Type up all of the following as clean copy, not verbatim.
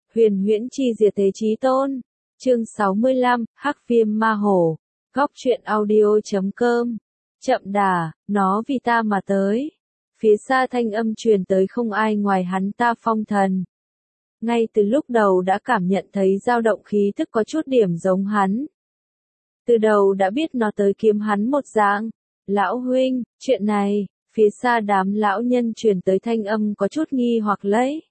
Huyền huyễn chi diệt thế chí tôn. Chương 65, Hắc viêm ma hổ. Góc truyện audio.com. Chậm đà, nó vì ta mà tới. Phía xa thanh âm truyền tới không ai ngoài hắn ta Phong Thần. Ngay từ lúc đầu đã cảm nhận thấy dao động khí thức có chút điểm giống hắn. Từ đầu đã biết nó tới kiếm hắn một dạng. Lão huynh, chuyện này, phía xa đám lão nhân truyền tới thanh âm có chút nghi hoặc lấy.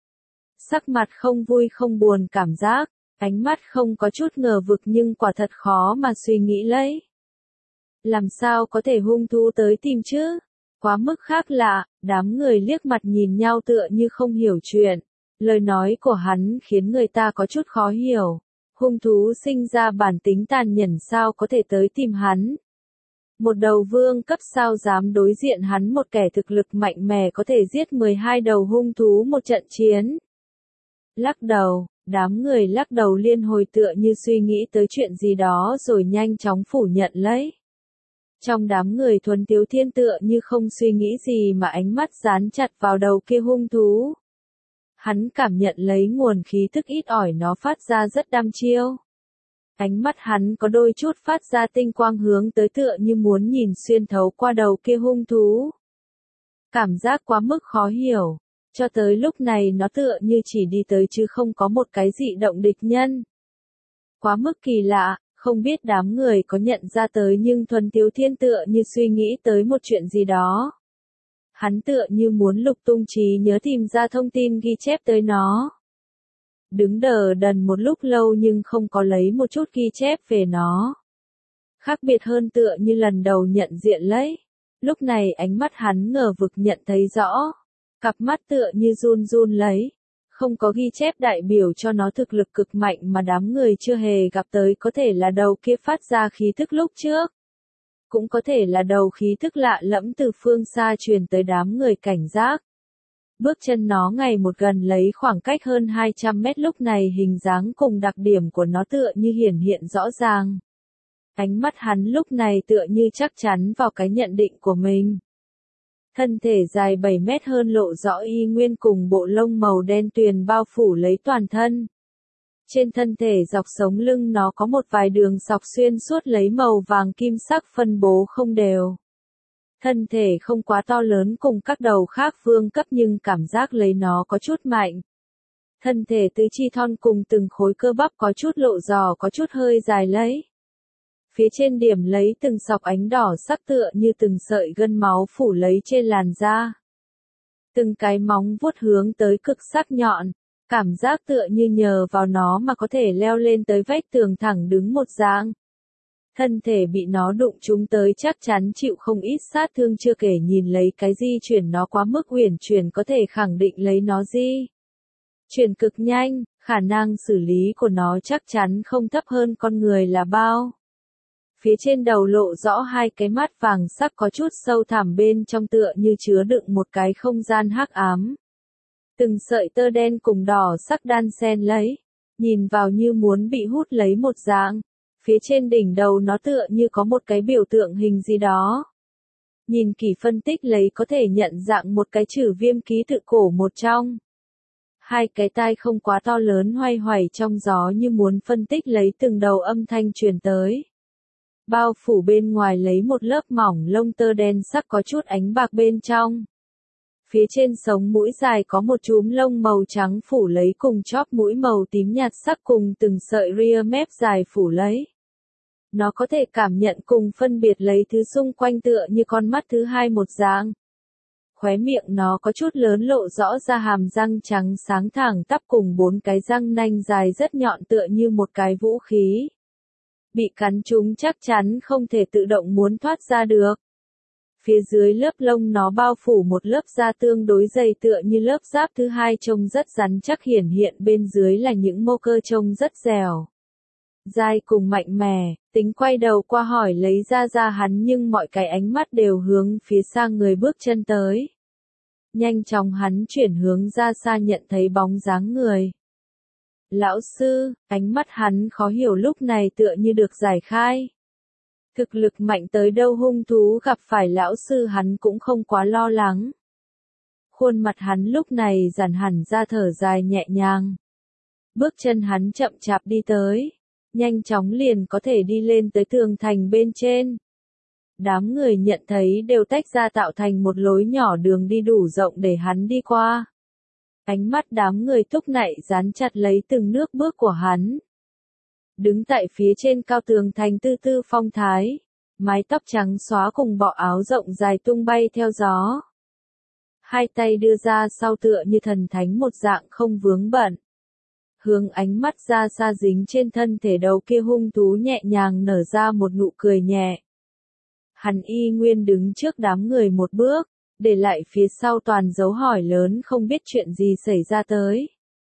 Sắc mặt không vui không buồn cảm giác, ánh mắt không có chút ngờ vực nhưng quả thật khó mà suy nghĩ lấy. Làm sao có thể hung thú tới tìm chứ? Quá mức khác lạ, đám người liếc mặt nhìn nhau tựa như không hiểu chuyện. Lời nói của hắn khiến người ta có chút khó hiểu. Hung thú sinh ra bản tính tàn nhẫn sao có thể tới tìm hắn? Một đầu vương cấp sao dám đối diện hắn một kẻ thực lực mạnh mẽ có thể giết 12 đầu hung thú một trận chiến? Lắc đầu, đám người lắc đầu liên hồi tựa như suy nghĩ tới chuyện gì đó rồi nhanh chóng phủ nhận lấy. Trong đám người Thuần Tiếu Thiên tựa như không suy nghĩ gì mà ánh mắt dán chặt vào đầu kia hung thú. Hắn cảm nhận lấy nguồn khí thức ít ỏi nó phát ra rất đăm chiêu. Ánh mắt hắn có đôi chút phát ra tinh quang hướng tới tựa như muốn nhìn xuyên thấu qua đầu kia hung thú. Cảm giác quá mức khó hiểu. Cho tới lúc này nó tựa như chỉ đi tới chứ không có một cái dị động địch nhân. Quá mức kỳ lạ, không biết đám người có nhận ra tới nhưng Thuần Tiếu Thiên tựa như suy nghĩ tới một chuyện gì đó. Hắn tựa như muốn lục tung trí nhớ tìm ra thông tin ghi chép tới nó. Đứng đờ đần một lúc lâu nhưng không có lấy một chút ghi chép về nó. Khác biệt hơn tựa như lần đầu nhận diện lấy. Lúc này ánh mắt hắn ngờ vực nhận thấy rõ. Cặp mắt tựa như run run lấy. Không có ghi chép đại biểu cho nó thực lực cực mạnh mà đám người chưa hề gặp tới có thể là đầu kia phát ra khí thức lúc trước. Cũng có thể là đầu khí thức lạ lẫm từ phương xa truyền tới đám người cảnh giác. Bước chân nó ngày một gần lấy khoảng cách hơn 200 mét lúc này hình dáng cùng đặc điểm của nó tựa như hiển hiện rõ ràng. Ánh mắt hắn lúc này tựa như chắc chắn vào cái nhận định của mình. Thân thể dài 7 mét hơn lộ rõ y nguyên cùng bộ lông màu đen tuyền bao phủ lấy toàn thân. Trên thân thể dọc sống lưng nó có một vài đường dọc xuyên suốt lấy màu vàng kim sắc phân bố không đều. Thân thể không quá to lớn cùng các đầu khác vương cấp nhưng cảm giác lấy nó có chút mạnh. Thân thể tứ chi thon cùng từng khối cơ bắp có chút lộ giò có chút hơi dài lấy. Phía trên điểm lấy từng sọc ánh đỏ sắc tựa như từng sợi gân máu phủ lấy trên làn da. Từng cái móng vuốt hướng tới cực sắc nhọn, cảm giác tựa như nhờ vào nó mà có thể leo lên tới vách tường thẳng đứng một dạng. Thân thể bị nó đụng trúng tới chắc chắn chịu không ít sát thương chưa kể nhìn lấy cái di chuyển nó quá mức uyển chuyển có thể khẳng định lấy nó di chuyển cực nhanh, khả năng xử lý của nó chắc chắn không thấp hơn con người là bao. Phía trên đầu lộ rõ hai cái mắt vàng sắc có chút sâu thẳm bên trong tựa như chứa đựng một cái không gian hắc ám. Từng sợi tơ đen cùng đỏ sắc đan xen lấy, nhìn vào như muốn bị hút lấy một dạng. Phía trên đỉnh đầu nó tựa như có một cái biểu tượng hình gì đó. Nhìn kỹ phân tích lấy có thể nhận dạng một cái chữ viêm ký tự cổ một trong. Hai cái tai không quá to lớn hoay hoài trong gió như muốn phân tích lấy từng đầu âm thanh truyền tới. Bao phủ bên ngoài lấy một lớp mỏng lông tơ đen sắc có chút ánh bạc bên trong. Phía trên sống mũi dài có một chúm lông màu trắng phủ lấy cùng chóp mũi màu tím nhạt sắc cùng từng sợi ria mép dài phủ lấy. Nó có thể cảm nhận cùng phân biệt lấy thứ xung quanh tựa như con mắt thứ hai một dạng. Khóe miệng nó có chút lớn lộ rõ ra hàm răng trắng sáng thẳng tắp cùng 4 cái răng nanh dài rất nhọn tựa như một cái vũ khí. Bị cắn trúng chắc chắn không thể tự động muốn thoát ra được. Phía dưới lớp lông nó bao phủ một lớp da tương đối dày tựa như lớp giáp thứ hai trông rất rắn chắc hiển hiện bên dưới là những mô cơ trông rất dẻo. Dai cùng mạnh mẽ, tính quay đầu qua hỏi lấy ra hắn nhưng mọi cái ánh mắt đều hướng phía xa người bước chân tới. Nhanh chóng hắn chuyển hướng ra xa nhận thấy bóng dáng người. Lão sư, ánh mắt hắn khó hiểu lúc này tựa như được giải khai. Thực lực mạnh tới đâu hung thú gặp phải lão sư hắn cũng không quá lo lắng. Khuôn mặt hắn lúc này giãn hẳn ra thở dài nhẹ nhàng. Bước chân hắn chậm chạp đi tới, nhanh chóng liền có thể đi lên tới tường thành bên trên. Đám người nhận thấy đều tách ra tạo thành một lối nhỏ đường đi đủ rộng để hắn đi qua. Ánh mắt đám người thúc nại dán chặt lấy từng nước bước của hắn. Đứng tại phía trên cao tường thành tư tư phong thái, mái tóc trắng xóa cùng bộ áo rộng dài tung bay theo gió. Hai tay đưa ra sau tựa như thần thánh một dạng không vướng bận. Hướng ánh mắt ra xa dính trên thân thể đầu kia hung thú nhẹ nhàng nở ra một nụ cười nhẹ. Hắn y nguyên đứng trước đám người một bước, để lại phía sau toàn dấu hỏi lớn không biết chuyện gì xảy ra tới.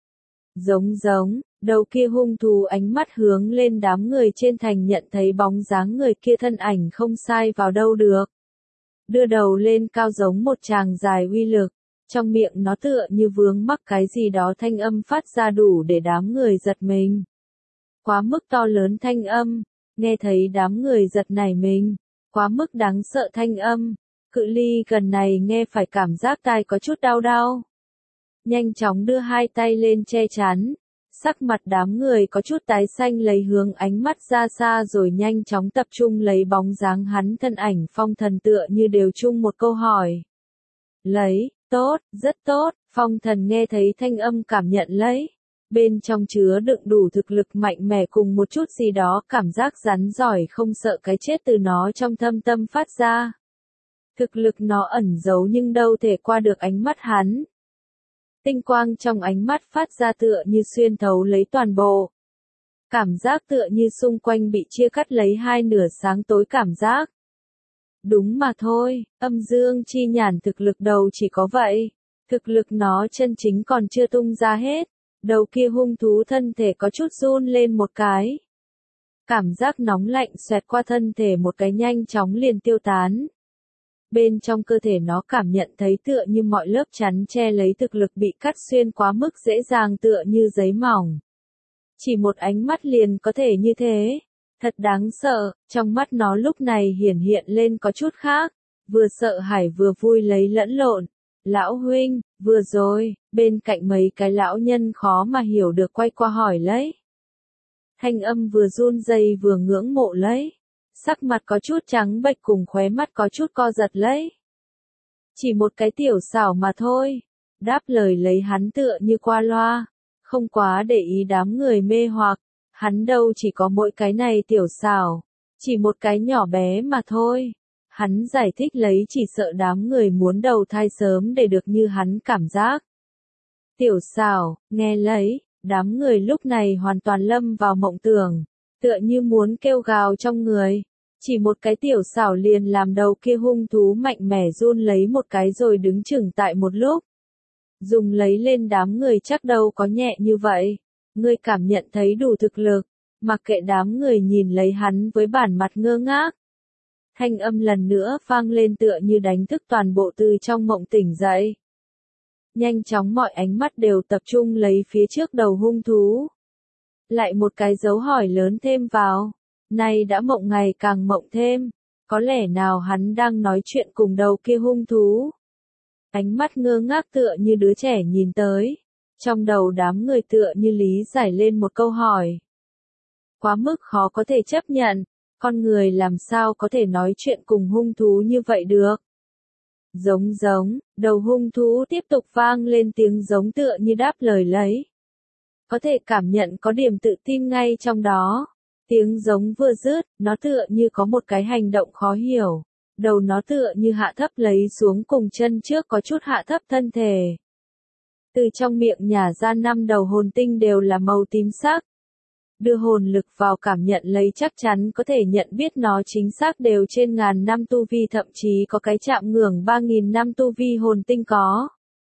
Giống, đầu kia hung thú ánh mắt hướng lên đám người trên thành nhận thấy bóng dáng người kia thân ảnh không sai vào đâu được. Đưa đầu lên cao giống một tràng dài uy lực, trong miệng nó tựa như vướng mắc cái gì đó thanh âm phát ra đủ để đám người giật mình. Quá mức to lớn thanh âm, nghe thấy đám người giật nảy mình, quá mức đáng sợ thanh âm, cự ly gần này nghe phải cảm giác tai có chút đau đau. Nhanh chóng đưa hai tay lên che chắn, sắc mặt đám người có chút tái xanh lấy hướng ánh mắt ra xa rồi nhanh chóng tập trung lấy bóng dáng hắn thân ảnh phong thần tựa như đều chung một câu hỏi. Lấy, tốt, rất tốt, phong thần nghe thấy thanh âm cảm nhận lấy. Bên trong chứa đựng đủ thực lực mạnh mẽ cùng một chút gì đó cảm giác rắn giỏi không sợ cái chết từ nó trong thâm tâm phát ra. Thực lực nó ẩn giấu nhưng đâu thể qua được ánh mắt hắn. Tinh quang trong ánh mắt phát ra tựa như xuyên thấu lấy toàn bộ. Cảm giác tựa như xung quanh bị chia cắt lấy hai nửa sáng tối cảm giác. Đúng mà thôi, âm dương chi nhãn thực lực đầu chỉ có vậy. Thực lực nó chân chính còn chưa tung ra hết. Đầu kia hung thú thân thể có chút run lên một cái. Cảm giác nóng lạnh xoẹt qua thân thể một cái nhanh chóng liền tiêu tán. Bên trong cơ thể nó cảm nhận thấy tựa như mọi lớp chắn che lấy thực lực bị cắt xuyên quá mức dễ dàng tựa như giấy mỏng. Chỉ một ánh mắt liền có thể như thế. Thật đáng sợ, trong mắt nó lúc này hiển hiện lên có chút khác. Vừa sợ hãi vừa vui lấy lẫn lộn. Lão huynh, vừa rồi, bên cạnh mấy cái lão nhân khó mà hiểu được quay qua hỏi lấy. Thanh âm vừa run rẩy vừa ngưỡng mộ lấy. Sắc mặt có chút trắng bệch cùng khóe mắt có chút co giật lấy. Chỉ một cái tiểu xảo mà thôi. Đáp lời lấy hắn tựa như qua loa. Không quá để ý đám người mê hoặc. Hắn đâu chỉ có mỗi cái này tiểu xảo. Chỉ một cái nhỏ bé mà thôi. Hắn giải thích lấy chỉ sợ đám người muốn đầu thai sớm để được như hắn cảm giác. Tiểu xảo, nghe lấy, đám người lúc này hoàn toàn lâm vào mộng tưởng, tựa như muốn kêu gào trong người. Chỉ một cái tiểu xảo liền làm đầu kia hung thú mạnh mẽ run lấy một cái rồi đứng chừng tại một lúc. Dùng lấy lên đám người chắc đâu có nhẹ như vậy. Ngươi cảm nhận thấy đủ thực lực, mặc kệ đám người nhìn lấy hắn với bản mặt ngơ ngác. Thanh âm lần nữa vang lên tựa như đánh thức toàn bộ từ trong mộng tỉnh dậy. Nhanh chóng mọi ánh mắt đều tập trung lấy phía trước đầu hung thú. Lại một cái dấu hỏi lớn thêm vào. Nay đã mộng ngày càng mộng thêm. Có lẽ nào hắn đang nói chuyện cùng đầu kia hung thú. Ánh mắt ngơ ngác tựa như đứa trẻ nhìn tới. Trong đầu đám người tựa như lý giải lên một câu hỏi. Quá mức khó có thể chấp nhận. Con người làm sao có thể nói chuyện cùng hung thú như vậy được? Giống, đầu hung thú tiếp tục vang lên tiếng giống tựa như đáp lời lấy. Có thể cảm nhận có điểm tự tin ngay trong đó. Tiếng giống vừa dứt, nó tựa như có một cái hành động khó hiểu. Đầu nó tựa như hạ thấp lấy xuống cùng chân trước có chút hạ thấp thân thể. Từ trong miệng nhả ra 5 đầu hồn tinh đều là màu tím sắc. Đưa hồn lực vào cảm nhận lấy chắc chắn có thể nhận biết nó chính xác đều trên ngàn năm tu vi thậm chí có cái chạm ngưỡng 3.000 năm tu vi hồn tinh có.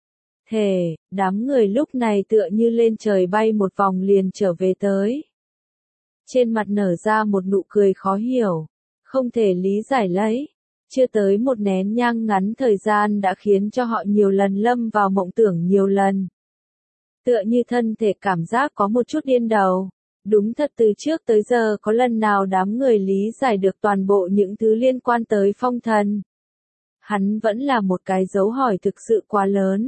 Thề, đám người lúc này tựa như lên trời bay một vòng liền trở về tới. Trên mặt nở ra một nụ cười khó hiểu, không thể lý giải lấy. Chưa tới một nén nhang ngắn thời gian đã khiến cho họ nhiều lần lâm vào mộng tưởng nhiều lần. Tựa như thân thể cảm giác có một chút điên đầu. Đúng thật từ trước tới giờ có lần nào đám người lý giải được toàn bộ những thứ liên quan tới phong thần. Hắn vẫn là một cái dấu hỏi thực sự quá lớn.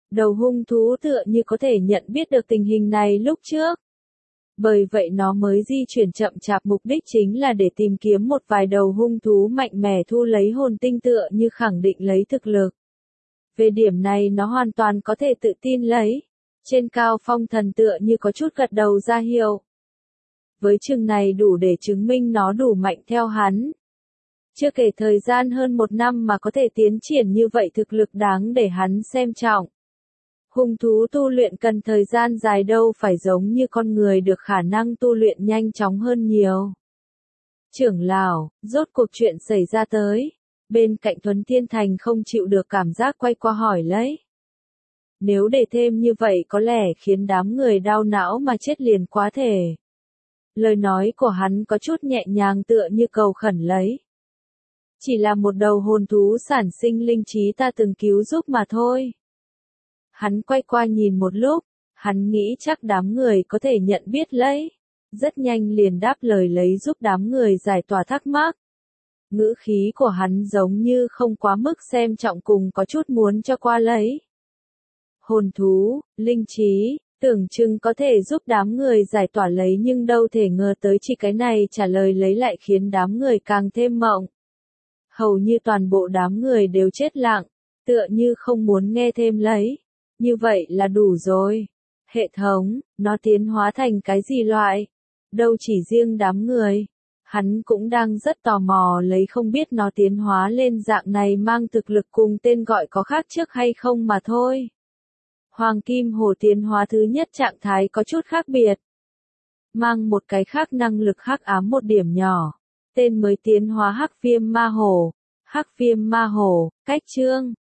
Đầu hung thú tựa như có thể nhận biết được tình hình này lúc trước. Bởi vậy nó mới di chuyển chậm chạp, mục đích chính là để tìm kiếm một vài đầu hung thú mạnh mẽ thu lấy hồn tinh, tựa như khẳng định lấy thực lực. Về điểm này nó hoàn toàn có thể tự tin lấy. Trên cao Phong Thần tựa như có chút gật đầu ra hiệu. Với chừng này đủ để chứng minh nó đủ mạnh theo hắn. Chưa kể thời gian hơn 1 năm mà có thể tiến triển như vậy, thực lực đáng để hắn xem trọng. Hung thú tu luyện cần thời gian dài, đâu phải giống như con người được khả năng tu luyện nhanh chóng hơn nhiều. Trưởng lão, rốt cuộc chuyện xảy ra tới. Bên cạnh Thuấn Thiên Thành không chịu được cảm giác quay qua hỏi lấy. Nếu để thêm như vậy có lẽ khiến đám người đau não mà chết liền quá thể. Lời nói của hắn có chút nhẹ nhàng, tựa như cầu khẩn lấy. Chỉ là một đầu hồn thú sản sinh linh trí ta từng cứu giúp mà thôi. Hắn quay qua nhìn một lúc, hắn nghĩ chắc đám người có thể nhận biết lấy. Rất nhanh liền đáp lời lấy giúp đám người giải tỏa thắc mắc. Ngữ khí của hắn giống như không quá mức xem trọng, cùng có chút muốn cho qua lấy. Hồn thú, linh trí, tưởng chừng có thể giúp đám người giải tỏa lấy, nhưng đâu thể ngờ tới chỉ cái này trả lời lấy lại khiến đám người càng thêm mộng. Hầu như toàn bộ đám người đều chết lặng, tựa như không muốn nghe thêm lấy. Như vậy là đủ rồi. Hệ thống, nó tiến hóa thành cái gì loại? Đâu chỉ riêng đám người. Hắn cũng đang rất tò mò lấy, không biết nó tiến hóa lên dạng này mang thực lực cùng tên gọi có khác trước hay không mà thôi. Hoàng Kim Hổ tiến hóa thứ nhất trạng thái có chút khác biệt. Mang một cái khác năng lực hắc ám một điểm nhỏ. Tên mới tiến hóa Hắc Viêm Ma Hổ. Hắc Viêm Ma Hổ, cách chương.